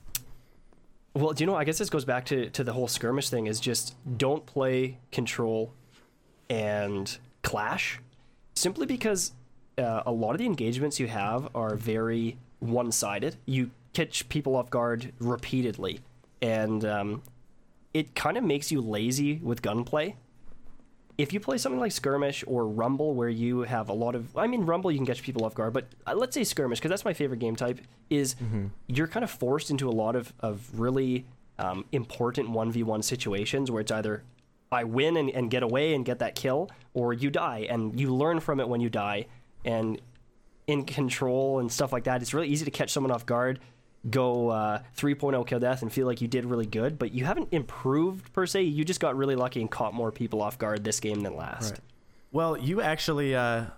well, I guess this goes back to the whole skirmish thing, is just don't play Control and Clash, simply because a lot of the engagements you have are very one-sided. You catch people off guard repeatedly, and it kind of makes you lazy with gunplay. If you play something like Skirmish or Rumble, where you have a lot of... Rumble, you can catch people off guard, but let's say Skirmish, because that's my favorite game type, is you're kind of forced into a lot of really important 1v1 situations where it's either I win and get away and get that kill, or you die and you learn from it when you die. And in Control and stuff like that, it's really easy to catch someone off guard, go 3.0 kill death and feel like you did really good, but you haven't improved per se. You just got really lucky and caught more people off guard this game than last. Right. Well, you actually I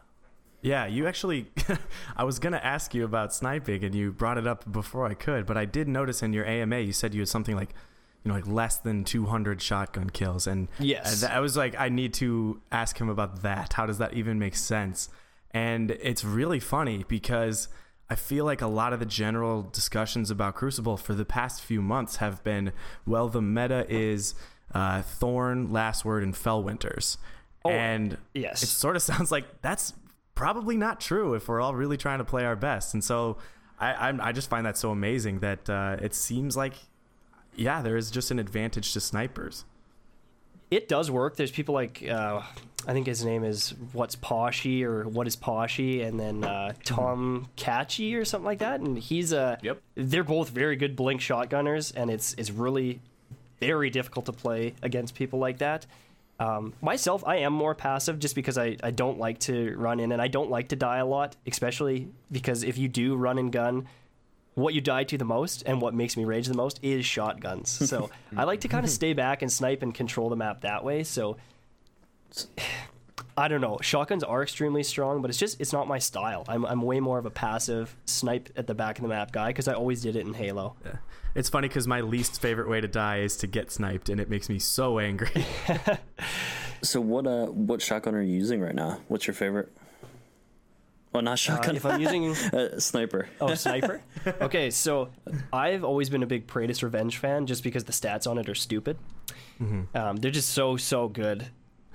was going to ask you about sniping, and you brought it up before I could, but I did notice in your AMA, you said you had something like, like less than 200 shotgun kills. And yes, I was like, I need to ask him about that. How does that even make sense? And it's really funny because I feel like a lot of the general discussions about Crucible for the past few months have been, well, the meta is Thorn, Last Word, and Fellwinters. And yes, it sort of sounds like that's probably not true if we're all really trying to play our best. And so I just find that so amazing that it seems like, there is just an advantage to snipers. It does work. There's people like, I think his name is What's Poshy or What is Poshy, and then Tom Catchy or something like that. And he's they're both very good blink shotgunners, and it's really very difficult to play against people like that. Myself, I am more passive just because I don't like to run in, and I don't like to die a lot, especially because if you do run and gun, what you die to the most and what makes me rage the most is shotguns. So I like to kind of stay back and snipe and control the map that way. So I don't know. Shotguns are extremely strong, but it's not my style. I'm way more of a passive snipe at the back of the map guy because I always did it in Halo. Yeah. It's funny because my least favorite way to die is to get sniped, and it makes me so angry. So what shotgun are you using right now? What's your favorite? Well, not shotgun. If I'm using sniper. Oh, sniper. Okay, so I've always been a big Praetus Revenge fan, just because the stats on it are stupid. Mm-hmm. They're just so good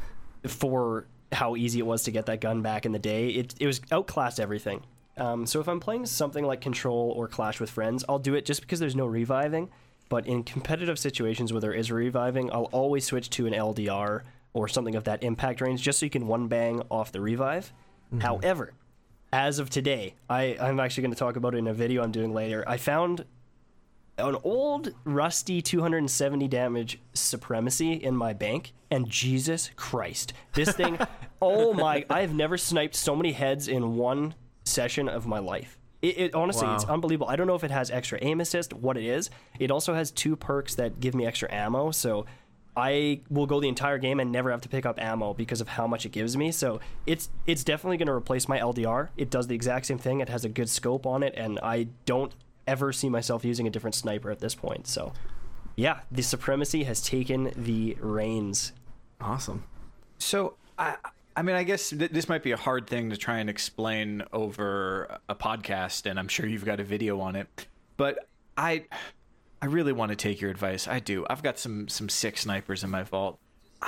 for how easy it was to get that gun back in the day. It was outclassed everything. So if I'm playing something like Control or Clash with Friends, I'll do it just because there's no reviving. But in competitive situations where there is reviving, I'll always switch to an LDR or something of that impact range, just so you can one bang off the revive. Mm-hmm. However, as of today, I'm actually going to talk about it in a video I'm doing later. I found an old rusty 270 damage Supremacy in my bank, and Jesus Christ, this thing, oh my, I've never sniped so many heads in one session of my life. It honestly, wow. It's unbelievable. I don't know if it has extra aim assist, what it is. It also has 2 perks that give me extra ammo, so I will go the entire game and never have to pick up ammo because of how much it gives me. So it's definitely going to replace my LDR. It does the exact same thing. It has a good scope on it, and I don't ever see myself using a different sniper at this point. So yeah, the Supremacy has taken the reins. Awesome. So I mean, I guess this might be a hard thing to try and explain over a podcast, and I'm sure you've got a video on it, but I really want to take your advice. I do. I've got some sick snipers in my vault.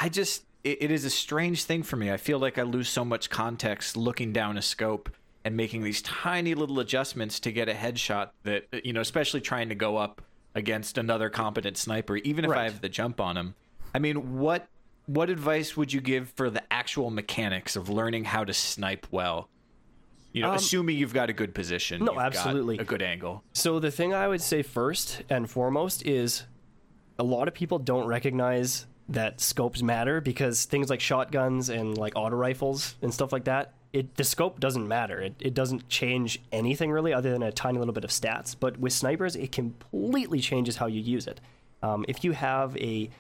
It is a strange thing for me. I feel like I lose so much context looking down a scope and making these tiny little adjustments to get a headshot that, especially trying to go up against another competent sniper, even if I have the jump on him. I mean, what advice would you give for the actual mechanics of learning how to snipe well? Assuming you've got a good position. No, you've absolutely. got a good angle. So the thing I would say first and foremost is a lot of people don't recognize that scopes matter, because things like shotguns and like auto rifles and stuff like that, the scope doesn't matter. It doesn't change anything really other than a tiny little bit of stats. But with snipers, it completely changes how you use it. If you have a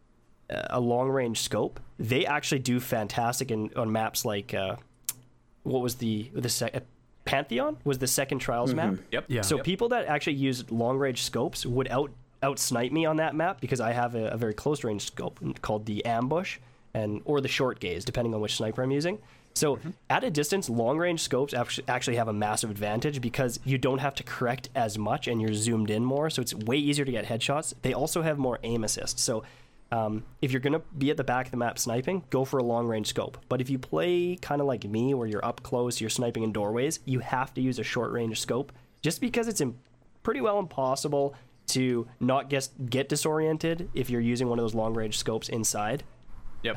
long range scope, they actually do fantastic on maps like what was the Pantheon was the second Trials map. Yep. Yeah. So people that actually use long range scopes would out snipe me on that map, because I have a very close range scope called the Ambush or the Short Gaze, depending on which sniper I'm using. So at a distance, long range scopes actually have a massive advantage, because you don't have to correct as much and you're zoomed in more, so it's way easier to get headshots. They also have more aim assist. So if you're going to be at the back of the map sniping, go for a long range scope. But if you play kind of like me, where you're up close, you're sniping in doorways, you have to use a short range scope, just because it's pretty well impossible to not get disoriented if you're using one of those long range scopes inside. Yep.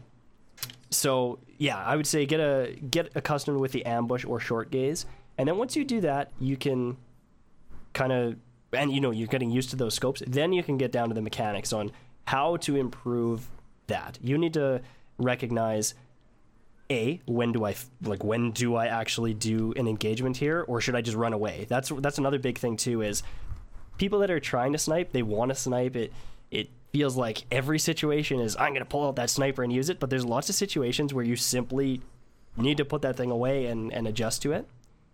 So yeah, I would say get accustomed with the Ambush or Short Gaze, and then once you do that, you can kind of and you're getting used to those scopes, then you can get down to the mechanics on how to improve that. You need to recognize, when do I actually do an engagement here, or should I just run away? That's another big thing too, is people that are trying to snipe, they want to snipe it. It feels like every situation is, I'm going to pull out that sniper and use it, but there's lots of situations where you simply need to put that thing away and adjust to it.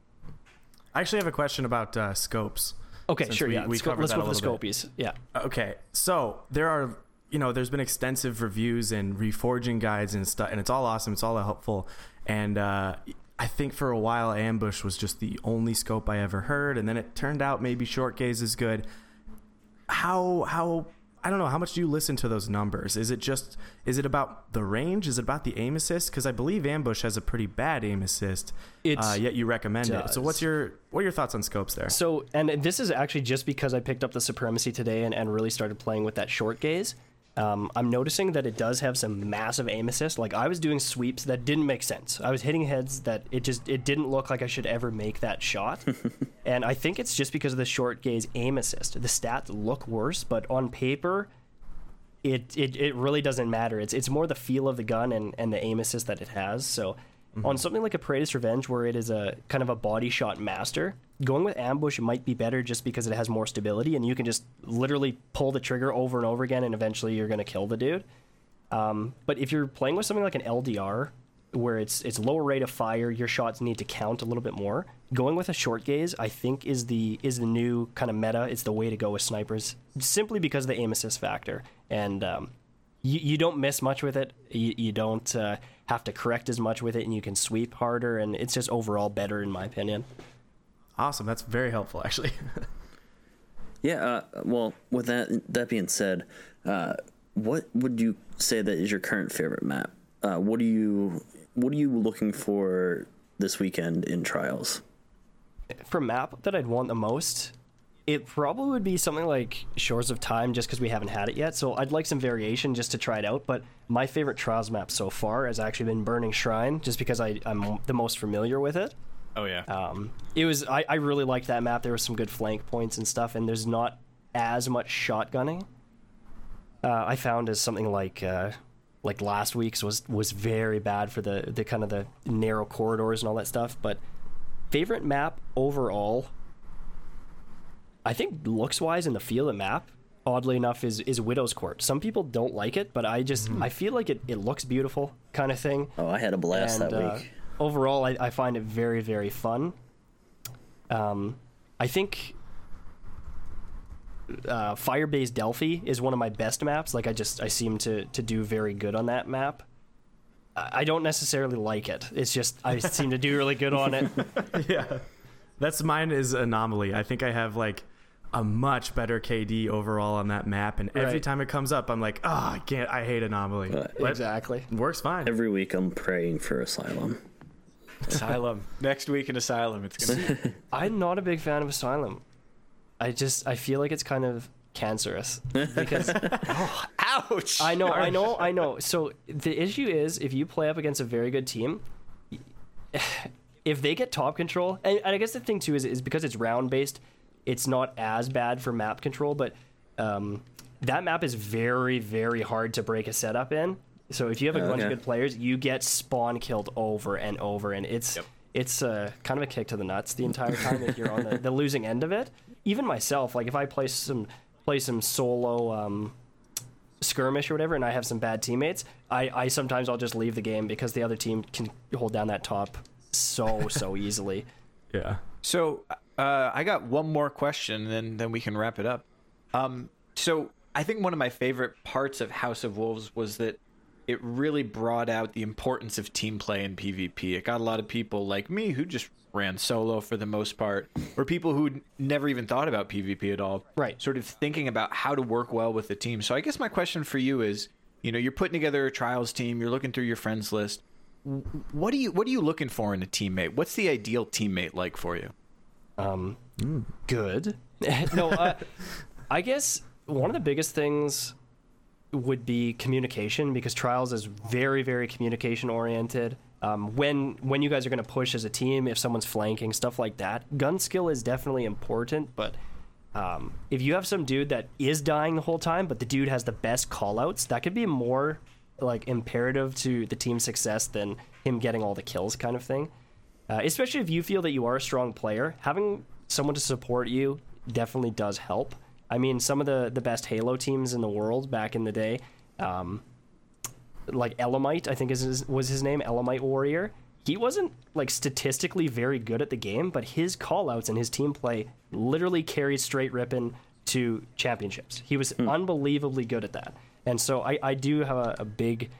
I actually have a question about scopes. Okay, sure, yeah. Let's go for the scopies. Yeah. Okay, so there's been extensive reviews and reforging guides and stuff, and it's all awesome. It's all helpful. And I think for a while, ambush was just the only scope I ever heard, and then it turned out maybe short gaze is good. How I don't know, how much do you listen to those numbers? Is it about the range? Is it about the aim assist? Because I believe ambush has a pretty bad aim assist, yet you recommend it. So what are your thoughts on scopes there? So, and this is actually just because I picked up the Supremacy today and really started playing with that short gaze. I'm noticing that it does have some massive aim assist. Like, I was doing sweeps that didn't make sense. I was hitting heads that it didn't look like I should ever make that shot. And I think it's just because of the short gaze aim assist. The stats look worse, but on paper, it really doesn't matter. It's more the feel of the gun and the aim assist that it has. So on something like a Paredes Revenge, where it is a kind of a body shot master, going with ambush might be better just because it has more stability, and you can just literally pull the trigger over and over again, and eventually you're going to kill the dude. But if you're playing with something like an LDR, where it's lower rate of fire, your shots need to count a little bit more, going with a short gaze, I think, is the new kind of meta. It's the way to go with snipers, simply because of the aim assist factor. And you don't miss much with it. You don't have to correct as much with it, and you can sweep harder, and it's just overall better, in my opinion. Awesome. That's very helpful, actually. Yeah. Well, with that being said, what would you say that is your current favorite map? What are you looking for this weekend in Trials? For map that I'd want the most, it probably would be something like Shores of Time, just because we haven't had it yet. So I'd like some variation just to try it out. But my favorite Trials map so far has actually been Burning Shrine, just because I'm the most familiar with it. Oh yeah. I really liked that map. There were some good flank points and stuff, and there's not as much shotgunning. I found as something like last week's was very bad for the kind of the narrow corridors and all that stuff. But favorite map overall, I think looks wise in the feel of the map, oddly enough, is Widow's Court. Some people don't like it, but I feel like it looks beautiful, kind of thing. Oh, I had a blast that week. Overall, I find it very, very fun. I think Firebase Delphi is one of my best maps. Like, I seem to do very good on that map. I don't necessarily like it. It's just I seem to do really good on it. Yeah, mine is Anomaly. I think I have like a much better KD overall on that map, and every time it comes up, I'm like, I hate Anomaly. Exactly. It works fine. Every week I'm praying for Asylum. Asylum. Next week in Asylum, it's gonna be... I'm not a big fan of Asylum. I feel like it's kind of cancerous because ouch. I know. So the issue is, if you play up against a very good team, if they get top control, and I guess the thing too is because it's round based, it's not as bad for map control, but that map is very, very hard to break a setup in. So if you have a bunch of good players, you get spawn killed over and over, and it's kind of a kick to the nuts the entire time if you're on the losing end of it. Even myself, like if I play some solo skirmish or whatever, and I have some bad teammates, I sometimes I'll just leave the game because the other team can hold down that top so easily. Yeah. So I got one more question, and then we can wrap it up. So I think one of my favorite parts of House of Wolves was that it really brought out the importance of team play in PvP. It got a lot of people like me who just ran solo for the most part, or people who never even thought about PvP at all. Right. Sort of thinking about how to work well with the team. So I guess my question for you is, you're putting together a Trials team, you're looking through your friends list. What are you looking for in a teammate? What's the ideal teammate like for you? Good. No, I guess one of the biggest things would be communication, because Trials is very, very communication oriented. When you guys are going to push as a team, if someone's flanking, stuff like that, gun skill is definitely important, but If you have some dude that is dying the whole time, but the dude has the best callouts, that could be more like imperative to the team's success than him getting all the kills, kind of thing. Especially if you feel that you are a strong player, having someone to support you definitely does help. I mean, some of the best Halo teams in the world back in the day, like Elamite, I think was his name, Elamite Warrior. He wasn't like statistically very good at the game, but his callouts and his team play literally carried straight ripping to championships. He was unbelievably good at that. And so I do have a big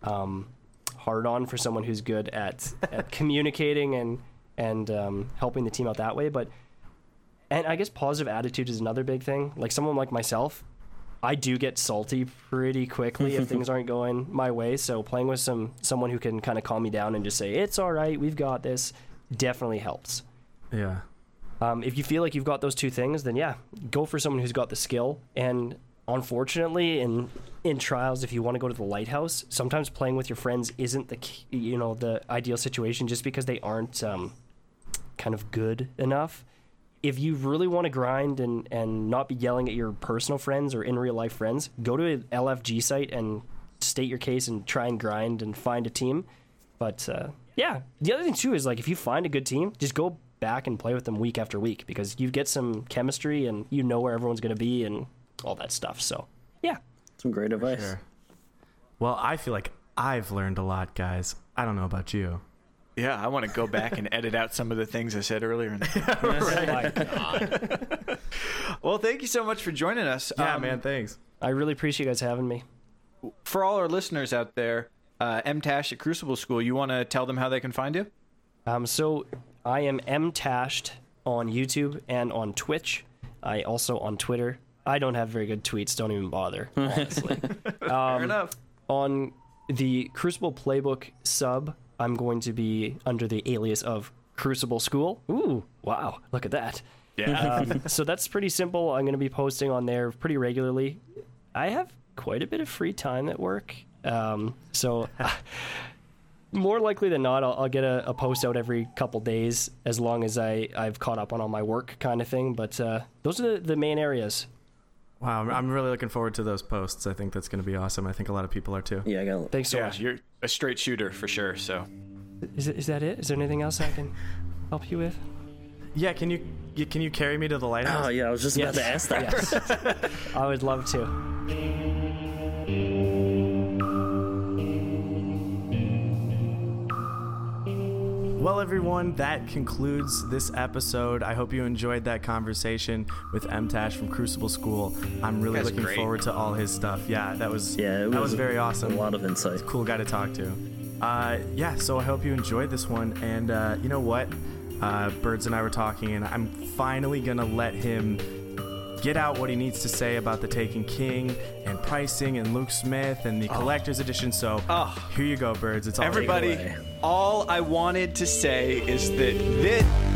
hard on for someone who's good at communicating and helping the team out that way. And I guess positive attitude is another big thing. Like someone like myself, I do get salty pretty quickly if things aren't going my way. So playing with someone who can kind of calm me down and just say, it's all right, we've got this, definitely helps. Yeah. If you feel like you've got those two things, then yeah, go for someone who's got the skill. And unfortunately, in trials, if you want to go to the lighthouse, sometimes playing with your friends isn't the ideal situation just because they aren't kind of good enough. If you really want to grind and not be yelling at your personal friends or in real life friends, go to an LFG site and state your case and try and grind and find a team. But yeah, the other thing too is like if you find a good team, just go back and play with them week after week because you get some chemistry and you know where everyone's going to be and all that stuff. So yeah, Some great advice. Sure. Well, I feel like I've learned a lot, guys. I don't know about you. Yeah, I want to go back and edit out some of the things I said earlier. Oh my God. Well, thank you so much for joining us. Yeah, man, thanks. I really appreciate you guys having me. For all our listeners out there, MTash at Crucible School, you want to tell them how they can find you? So I am MTashed on YouTube and on Twitch. I also on Twitter. I don't have very good tweets. Don't even bother, honestly. Fair enough. On the Crucible Playbook sub, I'm going to be under the alias of Crucible School. Ooh, wow, look at that. Yeah. So that's pretty simple. I'm going to be posting on there pretty regularly. I have quite a bit of free time at work. So more likely than not, I'll get a post out every couple days as long as I've caught up on all my work kind of thing. But those are the main areas. Wow, I'm really looking forward to those posts. I think that's going to be awesome. I think a lot of people are too. Yeah, I got. Thanks so Yeah, much. you're a straight shooter for sure. So, Is that it? Is there anything else I can help you with? Yeah, can you carry me to the lighthouse? Oh yeah, I was just about to ask that. Yes. I would love to. Well, everyone, that concludes this episode. I hope you enjoyed that conversation with MTash from Crucible School. I'm really That's looking great. forward to all his stuff. Yeah, that was very awesome. A lot of insight. Cool guy to talk to. Yeah, so I hope you enjoyed this one. And you know what? Birds and I were talking, and I'm finally going to let him get out what he needs to say about the Taken King and pricing and Luke Smith and the collector's edition. So here you go, Birds. It's all everybody, yours. all I wanted to say is that this